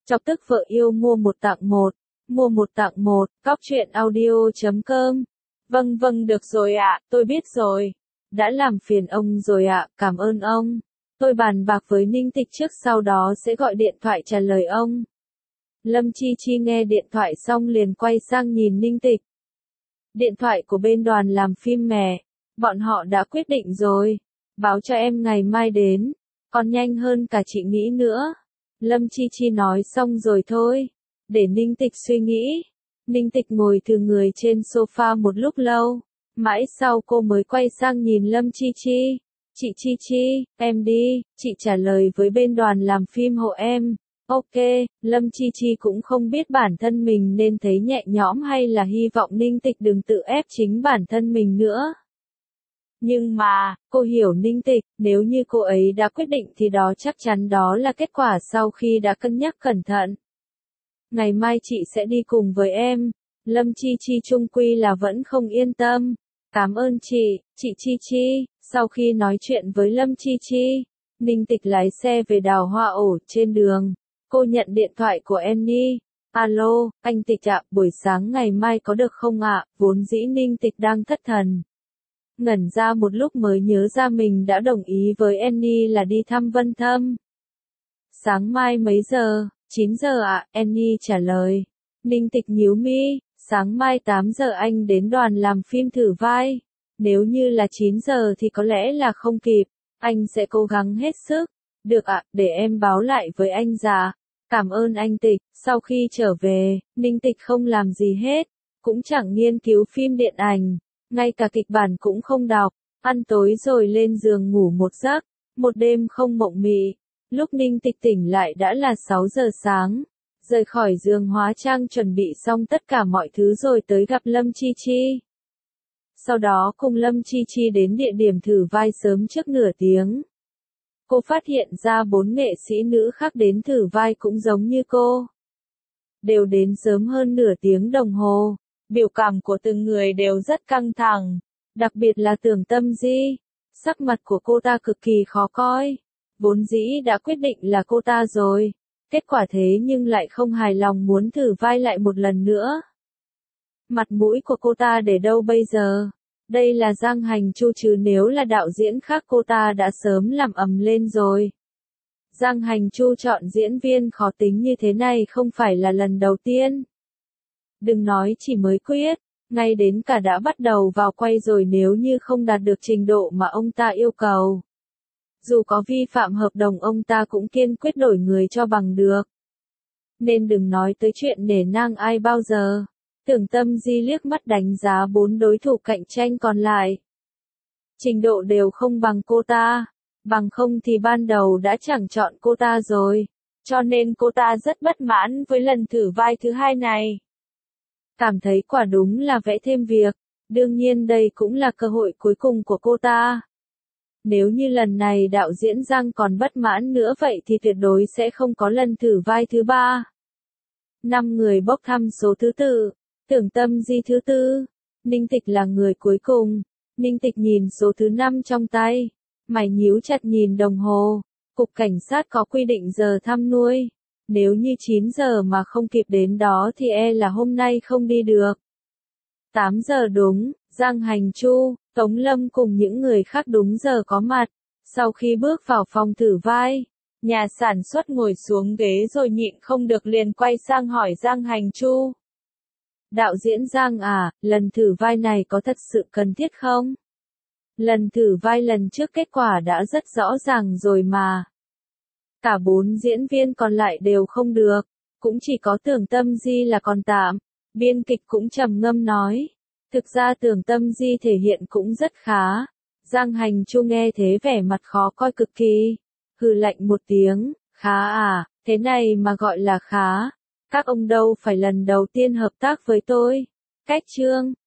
Chọc tức vợ yêu mua một tặng một. Mua một tặng một, cóc.audio.com. Vâng được rồi ạ, tôi biết rồi. Đã làm phiền ông rồi ạ, cảm ơn ông. Tôi bàn bạc với Ninh Tịch trước sau đó sẽ gọi điện thoại trả lời ông. Lâm Chi Chi nghe điện thoại xong liền quay sang nhìn Ninh Tịch. Điện thoại của bên đoàn làm phim mẹ. Bọn họ đã quyết định rồi. Báo cho em ngày mai đến. Còn nhanh hơn cả chị nghĩ nữa. Lâm Chi Chi nói xong rồi thôi. Để Ninh Tịch suy nghĩ. Ninh Tịch ngồi thừ người trên sofa một lúc lâu. Mãi sau cô mới quay sang nhìn Lâm Chi Chi. Chị Chi Chi, em đi, chị trả lời với bên đoàn làm phim hộ em. Ok, Lâm Chi Chi cũng không biết bản thân mình nên thấy nhẹ nhõm hay là hy vọng Ninh Tịch đừng tự ép chính bản thân mình nữa. Nhưng mà, cô hiểu Ninh Tịch, nếu như cô ấy đã quyết định thì đó chắc chắn đó là kết quả sau khi đã cân nhắc cẩn thận. Ngày mai chị sẽ đi cùng với em. Lâm Chi Chi chung quy là vẫn không yên tâm. Cảm ơn chị Chi Chi. Sau khi nói chuyện với Lâm Chi Chi, Ninh Tịch lái xe về Đào Hoa Ổ. Trên đường, cô nhận điện thoại của Annie. Alo, anh Tịch ạ, buổi sáng ngày mai có được không ạ? Vốn dĩ Ninh Tịch đang thất thần. Ngẩn ra một lúc mới nhớ ra mình đã đồng ý với Annie là đi thăm Vân Thâm. Sáng mai mấy giờ? 9 giờ ạ, Annie trả lời. Ninh Tịch nhíu mi, sáng mai 8 giờ anh đến đoàn làm phim thử vai. Nếu như là 9 giờ thì có lẽ là không kịp, anh sẽ cố gắng hết sức. Được ạ, để em báo lại với anh già. Cảm ơn anh Tịch. Sau khi trở về, Ninh Tịch không làm gì hết, cũng chẳng nghiên cứu phim điện ảnh, ngay cả kịch bản cũng không đọc, ăn tối rồi lên giường ngủ một giấc, một đêm không mộng mị. Lúc Ninh Tịch tỉnh lại đã là 6 giờ sáng, rời khỏi giường hóa trang chuẩn bị xong tất cả mọi thứ rồi tới gặp Lâm Chi Chi. Sau đó cùng Lâm Chi Chi đến địa điểm thử vai sớm trước nửa tiếng. Cô phát hiện ra 4 nghệ sĩ nữ khác đến thử vai cũng giống như cô. Đều đến sớm hơn nửa tiếng đồng hồ. Biểu cảm của từng người đều rất căng thẳng. Đặc biệt là Tưởng Tâm Di. Sắc mặt của cô ta cực kỳ khó coi. Vốn dĩ đã quyết định là cô ta rồi. Kết quả thế nhưng lại không hài lòng muốn thử vai lại một lần nữa. Mặt mũi của cô ta để đâu bây giờ? Đây là Giang Hành Chu chứ nếu là đạo diễn khác cô ta đã sớm làm ầm lên rồi. Giang Hành Chu chọn diễn viên khó tính như thế này không phải là lần đầu tiên. Đừng nói chỉ mới quyết, ngay đến cả đã bắt đầu vào quay rồi nếu như không đạt được trình độ mà ông ta yêu cầu. Dù có vi phạm hợp đồng ông ta cũng kiên quyết đổi người cho bằng được. Nên đừng nói tới chuyện nể nang ai bao giờ. Tưởng Tâm Di liếc mắt đánh giá 4 đối thủ cạnh tranh còn lại. Trình độ đều không bằng cô ta. Bằng không thì ban đầu đã chẳng chọn cô ta rồi. Cho nên cô ta rất bất mãn với lần thử vai thứ hai này. Cảm thấy quả đúng là vẽ thêm việc. Đương nhiên đây cũng là cơ hội cuối cùng của cô ta. Nếu như lần này đạo diễn Giang còn bất mãn nữa vậy thì tuyệt đối sẽ không có lần thử vai thứ ba. 5 người bốc thăm số thứ tự. Tưởng Tâm Di thứ tư. Ninh Tịch là người cuối cùng. Ninh Tịch nhìn số thứ 5 trong tay. Mày nhíu chặt nhìn đồng hồ. Cục cảnh sát có quy định giờ thăm nuôi. Nếu như 9 giờ mà không kịp đến đó thì e là hôm nay không đi được. 8 giờ đúng, Giang Hành Chu, Tống Lâm cùng những người khác đúng giờ có mặt. Sau khi bước vào phòng thử vai, nhà sản xuất ngồi xuống ghế rồi nhịn không được liền quay sang hỏi Giang Hành Chu. Đạo diễn Giang à, lần thử vai này có thật sự cần thiết không? Lần thử vai lần trước kết quả đã rất rõ ràng rồi mà. Cả 4 diễn viên còn lại đều không được, cũng chỉ có Tưởng Tâm Di là còn tạm. Biên kịch cũng trầm ngâm nói. Thực ra Tưởng Tâm Di thể hiện cũng rất khá. Giang Hành Chu nghe thế vẻ mặt khó coi cực kỳ. Hừ lạnh một tiếng, khá à, thế này mà gọi là khá. Các ông đâu phải lần đầu tiên hợp tác với tôi. Cách chương